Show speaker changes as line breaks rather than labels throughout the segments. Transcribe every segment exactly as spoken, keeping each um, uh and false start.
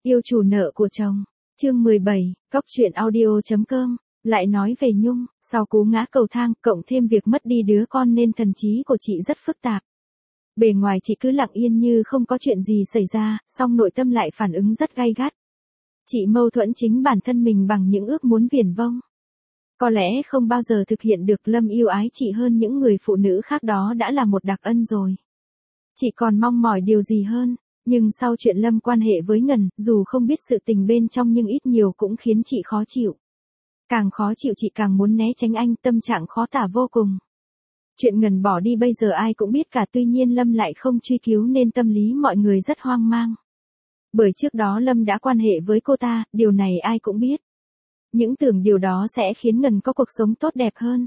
Yêu chủ nợ của chồng. Chương mười bảy, Cóc truyện audio chấm com. Lại nói về Nhung, sau cú ngã cầu thang, cộng thêm việc mất đi đứa con nên thần trí của chị rất phức tạp. Bề ngoài chị cứ lặng yên như không có chuyện gì xảy ra, song nội tâm lại phản ứng rất gay gắt. Chị mâu thuẫn chính bản thân mình bằng những ước muốn viển vông. Có lẽ không bao giờ thực hiện được. Lâm yêu ái chị hơn những người phụ nữ khác, đó đã là một đặc ân rồi. Chị còn mong mỏi điều gì hơn, nhưng sau chuyện Lâm quan hệ với Ngân, dù không biết sự tình bên trong nhưng ít nhiều cũng khiến chị khó chịu. Càng khó chịu chị càng muốn né tránh anh, tâm trạng khó tả vô cùng. Chuyện Ngân bỏ đi bây giờ ai cũng biết cả, tuy nhiên Lâm lại không truy cứu nên tâm lý mọi người rất hoang mang. Bởi trước đó Lâm đã quan hệ với cô ta, điều này ai cũng biết. Những tưởng điều đó sẽ khiến Ngân có cuộc sống tốt đẹp hơn.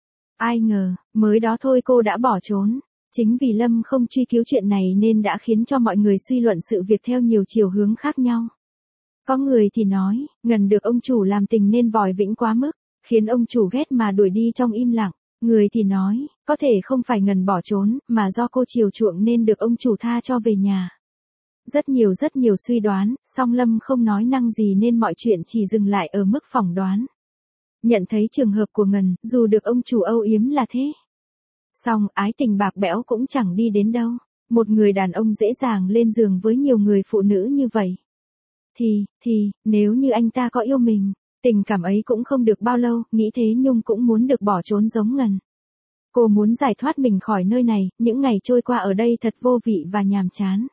Ai ngờ, mới đó thôi cô đã bỏ trốn. Chính vì Lâm không truy cứu chuyện này nên đã khiến cho mọi người suy luận sự việc theo nhiều chiều hướng khác nhau. Có người thì nói, Ngân được ông chủ làm tình nên vòi vĩnh quá mức, khiến ông chủ ghét mà đuổi đi trong im lặng. Người thì nói, có thể không phải Ngân bỏ trốn, mà do cô chiều chuộng nên được ông chủ tha cho về nhà. Rất nhiều rất nhiều suy đoán, song Lâm không nói năng gì nên mọi chuyện chỉ dừng lại ở mức phỏng đoán. Nhận thấy trường hợp của Ngân, dù được ông chủ âu yếm là thế. Song ái tình bạc bẽo cũng chẳng đi đến đâu. Một người đàn ông dễ dàng lên giường với nhiều người phụ nữ như vậy. Thì, thì, nếu như anh ta có yêu mình, tình cảm ấy cũng không được bao lâu, nghĩ thế Nhung cũng muốn được bỏ trốn giống Ngân. Cô muốn giải thoát mình khỏi nơi này, những ngày trôi qua ở đây thật vô vị và nhàm chán.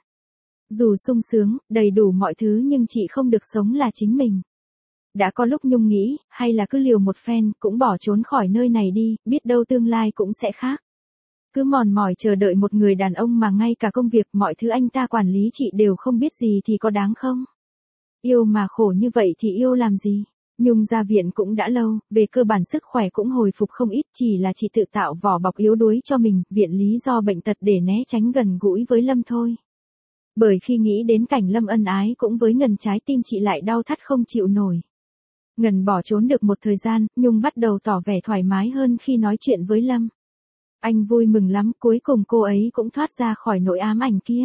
Dù sung sướng, đầy đủ mọi thứ nhưng chị không được sống là chính mình. Đã có lúc Nhung nghĩ, hay là cứ liều một phen, cũng bỏ trốn khỏi nơi này đi, biết đâu tương lai cũng sẽ khác. Cứ mòn mỏi chờ đợi một người đàn ông mà ngay cả công việc, mọi thứ anh ta quản lý chị đều không biết gì thì có đáng không? Yêu mà khổ như vậy thì yêu làm gì? Nhung ra viện cũng đã lâu, về cơ bản sức khỏe cũng hồi phục không ít, chỉ là chị tự tạo vỏ bọc yếu đuối cho mình, viện lý do bệnh tật để né tránh gần gũi với Lâm thôi. Bởi khi nghĩ đến cảnh Lâm ân ái cũng với Ngân, trái tim chị lại đau thắt không chịu nổi. Ngân bỏ trốn được một thời gian, Nhung bắt đầu tỏ vẻ thoải mái hơn khi nói chuyện với Lâm. Anh vui mừng lắm, cuối cùng cô ấy cũng thoát ra khỏi nỗi ám ảnh kia.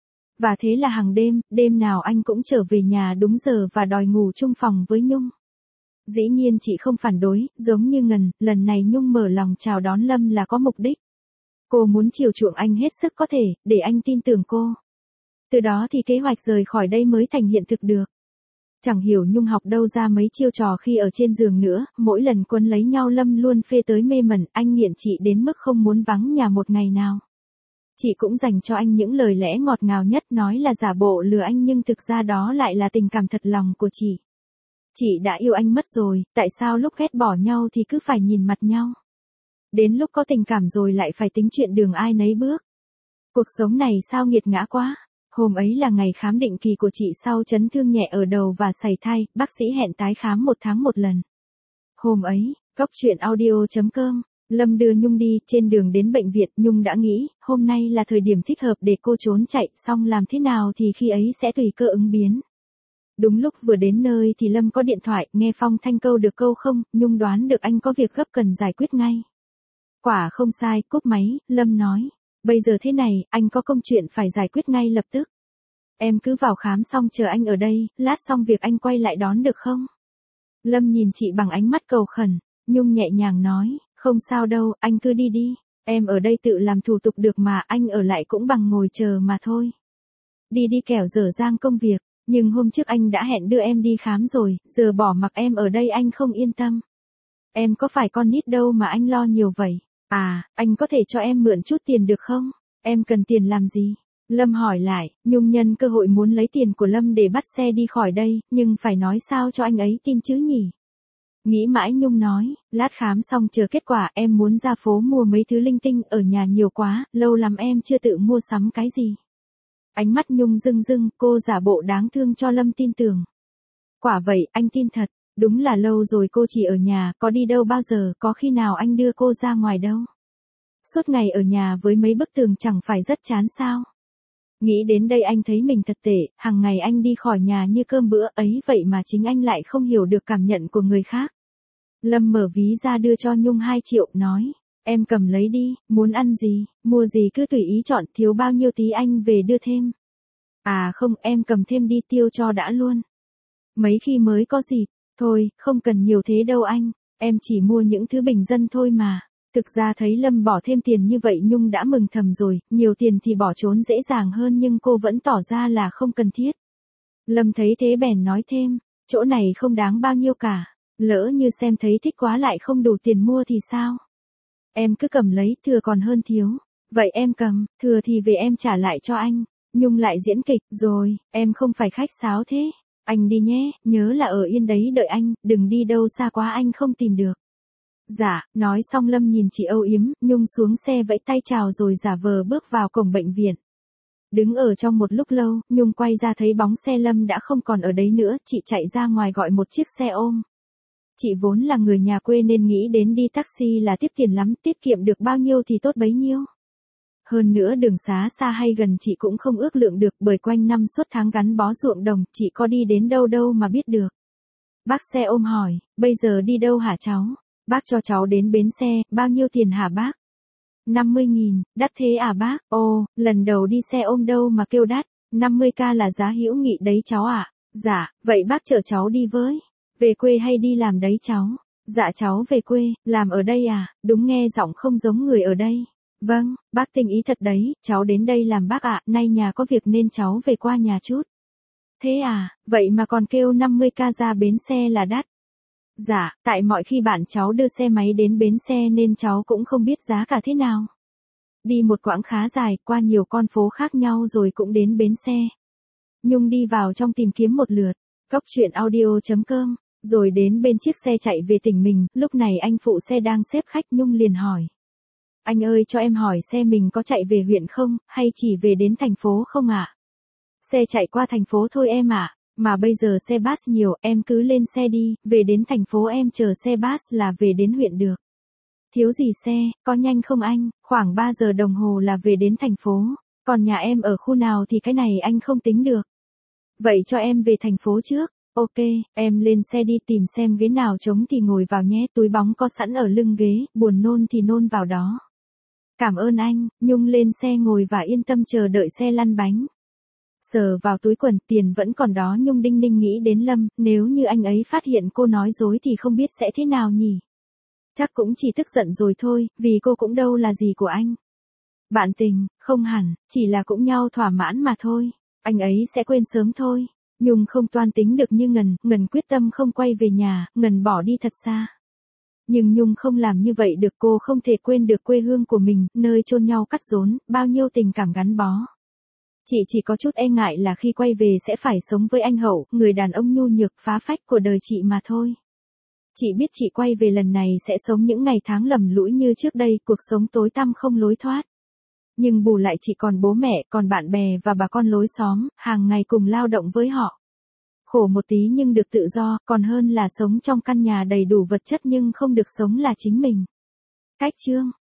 Và thế là hàng đêm, đêm nào anh cũng trở về nhà đúng giờ và đòi ngủ chung phòng với Nhung. Dĩ nhiên chị không phản đối, giống như Ngân, lần này Nhung mở lòng chào đón Lâm là có mục đích. Cô muốn chiều chuộng anh hết sức có thể, để anh tin tưởng cô. Từ đó thì kế hoạch rời khỏi đây mới thành hiện thực được. Chẳng hiểu Nhung học đâu ra mấy chiêu trò khi ở trên giường nữa, mỗi lần quấn lấy nhau Lâm luôn phê tới mê mẩn, anh nghiện chị đến mức không muốn vắng nhà một ngày nào. Chị cũng dành cho anh những lời lẽ ngọt ngào nhất, nói là giả bộ lừa anh nhưng thực ra đó lại là tình cảm thật lòng của chị. Chị đã yêu anh mất rồi, tại sao lúc ghét bỏ nhau thì cứ phải nhìn mặt nhau? Đến lúc có tình cảm rồi lại phải tính chuyện đường ai nấy bước. Cuộc sống này sao nghiệt ngã quá. Hôm ấy là ngày khám định kỳ của chị sau chấn thương nhẹ ở đầu và sảy thai, bác sĩ hẹn tái khám một tháng một lần. Hôm ấy, Cóc truyện audio chấm com, Lâm đưa Nhung đi, trên đường đến bệnh viện Nhung đã nghĩ, hôm nay là thời điểm thích hợp để cô trốn chạy, xong làm thế nào thì khi ấy sẽ tùy cơ ứng biến. Đúng lúc vừa đến nơi thì Lâm có điện thoại, nghe phong thanh câu được câu không, Nhung đoán được anh có việc gấp cần giải quyết ngay. Quả không sai, cúp máy, Lâm nói. Bây giờ thế này, anh có công chuyện phải giải quyết ngay lập tức. Em cứ vào khám xong chờ anh ở đây, lát xong việc anh quay lại đón được không? Lâm nhìn chị bằng ánh mắt cầu khẩn, Nhung nhẹ nhàng nói, không sao đâu, anh cứ đi đi, em ở đây tự làm thủ tục được mà, anh ở lại cũng bằng ngồi chờ mà thôi. Đi đi kẻo dở dang công việc, nhưng hôm trước anh đã hẹn đưa em đi khám rồi, giờ bỏ mặc em ở đây anh không yên tâm. Em có phải con nít đâu mà anh lo nhiều vậy. À, anh có thể cho em mượn chút tiền được không? Em cần tiền làm gì? Lâm hỏi lại, Nhung nhân cơ hội muốn lấy tiền của Lâm để bắt xe đi khỏi đây, nhưng phải nói sao cho anh ấy tin chứ nhỉ? Nghĩ mãi Nhung nói, lát khám xong chờ kết quả, em muốn ra phố mua mấy thứ linh tinh, ở nhà nhiều quá, lâu lắm em chưa tự mua sắm cái gì. Ánh mắt Nhung rưng rưng, cô giả bộ đáng thương cho Lâm tin tưởng. Quả vậy, anh tin thật. Đúng là lâu rồi cô chỉ ở nhà, có đi đâu bao giờ, có khi nào anh đưa cô ra ngoài đâu. Suốt ngày ở nhà với mấy bức tường chẳng phải rất chán sao. Nghĩ đến đây anh thấy mình thật tệ, hàng ngày anh đi khỏi nhà như cơm bữa ấy vậy mà chính anh lại không hiểu được cảm nhận của người khác. Lâm mở ví ra đưa cho Nhung hai triệu, nói, em cầm lấy đi, muốn ăn gì, mua gì cứ tùy ý chọn, thiếu bao nhiêu tí anh về đưa thêm. À không, em cầm thêm đi tiêu cho đã luôn. Mấy khi mới có dịp, thôi, không cần nhiều thế đâu anh, em chỉ mua những thứ bình dân thôi mà. Thực ra thấy Lâm bỏ thêm tiền như vậy Nhung đã mừng thầm rồi, nhiều tiền thì bỏ trốn dễ dàng hơn nhưng cô vẫn tỏ ra là không cần thiết. Lâm thấy thế bèn nói thêm, chỗ này không đáng bao nhiêu cả, lỡ như xem thấy thích quá lại không đủ tiền mua thì sao? Em cứ cầm lấy, thừa còn hơn thiếu. Vậy em cầm, thừa thì về em trả lại cho anh. Nhung lại diễn kịch, rồi, em không phải khách sáo thế. Anh đi nhé, nhớ là ở yên đấy đợi anh, đừng đi đâu xa quá anh không tìm được. Dạ, nói xong Lâm nhìn chị âu yếm, Nhung xuống xe vẫy tay chào rồi giả vờ bước vào cổng bệnh viện. Đứng ở trong một lúc lâu, Nhung quay ra thấy bóng xe Lâm đã không còn ở đấy nữa, chị chạy ra ngoài gọi một chiếc xe ôm. Chị vốn là người nhà quê nên nghĩ đến đi taxi là tiết tiền lắm, tiết kiệm được bao nhiêu thì tốt bấy nhiêu. Hơn nữa đường xá xa hay gần chị cũng không ước lượng được bởi quanh năm suốt tháng gắn bó ruộng đồng, chị có đi đến đâu đâu mà biết được. Bác xe ôm hỏi, bây giờ đi đâu hả cháu? Bác cho cháu đến bến xe, bao nhiêu tiền hả bác? năm mươi nghìn, đắt thế à bác? Ồ, lần đầu đi xe ôm đâu mà kêu đắt, năm mươi k là giá hữu nghị đấy cháu ạ. À? Dạ, vậy bác chở cháu đi với. Về quê hay đi làm đấy cháu? Dạ cháu về quê, làm ở đây à? Đúng nghe giọng không giống người ở đây. Vâng, bác tình ý thật đấy, cháu đến đây làm bác ạ, nay nhà có việc nên cháu về qua nhà chút. Thế à, vậy mà còn kêu năm mươi k ra bến xe là đắt. Dạ, tại mọi khi bạn cháu đưa xe máy đến bến xe nên cháu cũng không biết giá cả thế nào. Đi một quãng khá dài, qua nhiều con phố khác nhau rồi cũng đến bến xe. Nhung đi vào trong tìm kiếm một lượt, cóc truyện audio chấm com, rồi đến bên chiếc xe chạy về tỉnh mình, lúc này anh phụ xe đang xếp khách Nhung liền hỏi. Anh ơi cho em hỏi xe mình có chạy về huyện không, hay chỉ về đến thành phố không ạ? À? Xe chạy qua thành phố thôi em ạ. À. Mà bây giờ xe bus nhiều, em cứ lên xe đi, về đến thành phố em chờ xe bus là về đến huyện được. Thiếu gì xe, có nhanh không anh, khoảng ba giờ đồng hồ là về đến thành phố, còn nhà em ở khu nào thì cái này anh không tính được. Vậy cho em về thành phố trước, ok, em lên xe đi tìm xem ghế nào trống thì ngồi vào nhé, túi bóng có sẵn ở lưng ghế, buồn nôn thì nôn vào đó. Cảm ơn anh, Nhung lên xe ngồi và yên tâm chờ đợi xe lăn bánh. Sờ vào túi quần, tiền vẫn còn đó Nhung đinh ninh nghĩ đến Lâm, nếu như anh ấy phát hiện cô nói dối thì không biết sẽ thế nào nhỉ. Chắc cũng chỉ tức giận rồi thôi, vì cô cũng đâu là gì của anh. Bạn tình, không hẳn, chỉ là cũng nhau thỏa mãn mà thôi, anh ấy sẽ quên sớm thôi. Nhung không toan tính được như Ngân, Ngân quyết tâm không quay về nhà, Ngân bỏ đi thật xa. Nhưng Nhung không làm như vậy được, cô không thể quên được quê hương của mình, nơi chôn nhau cắt rốn, bao nhiêu tình cảm gắn bó. Chị chỉ có chút e ngại là khi quay về sẽ phải sống với anh Hậu, người đàn ông nhu nhược phá phách của đời chị mà thôi. Chị biết chị quay về lần này sẽ sống những ngày tháng lầm lũi như trước đây, cuộc sống tối tăm không lối thoát. Nhưng bù lại chị còn bố mẹ, còn bạn bè và bà con lối xóm, hàng ngày cùng lao động với họ. Khổ một tí nhưng được tự do, còn hơn là sống trong căn nhà đầy đủ vật chất nhưng không được sống là chính mình. Cách chương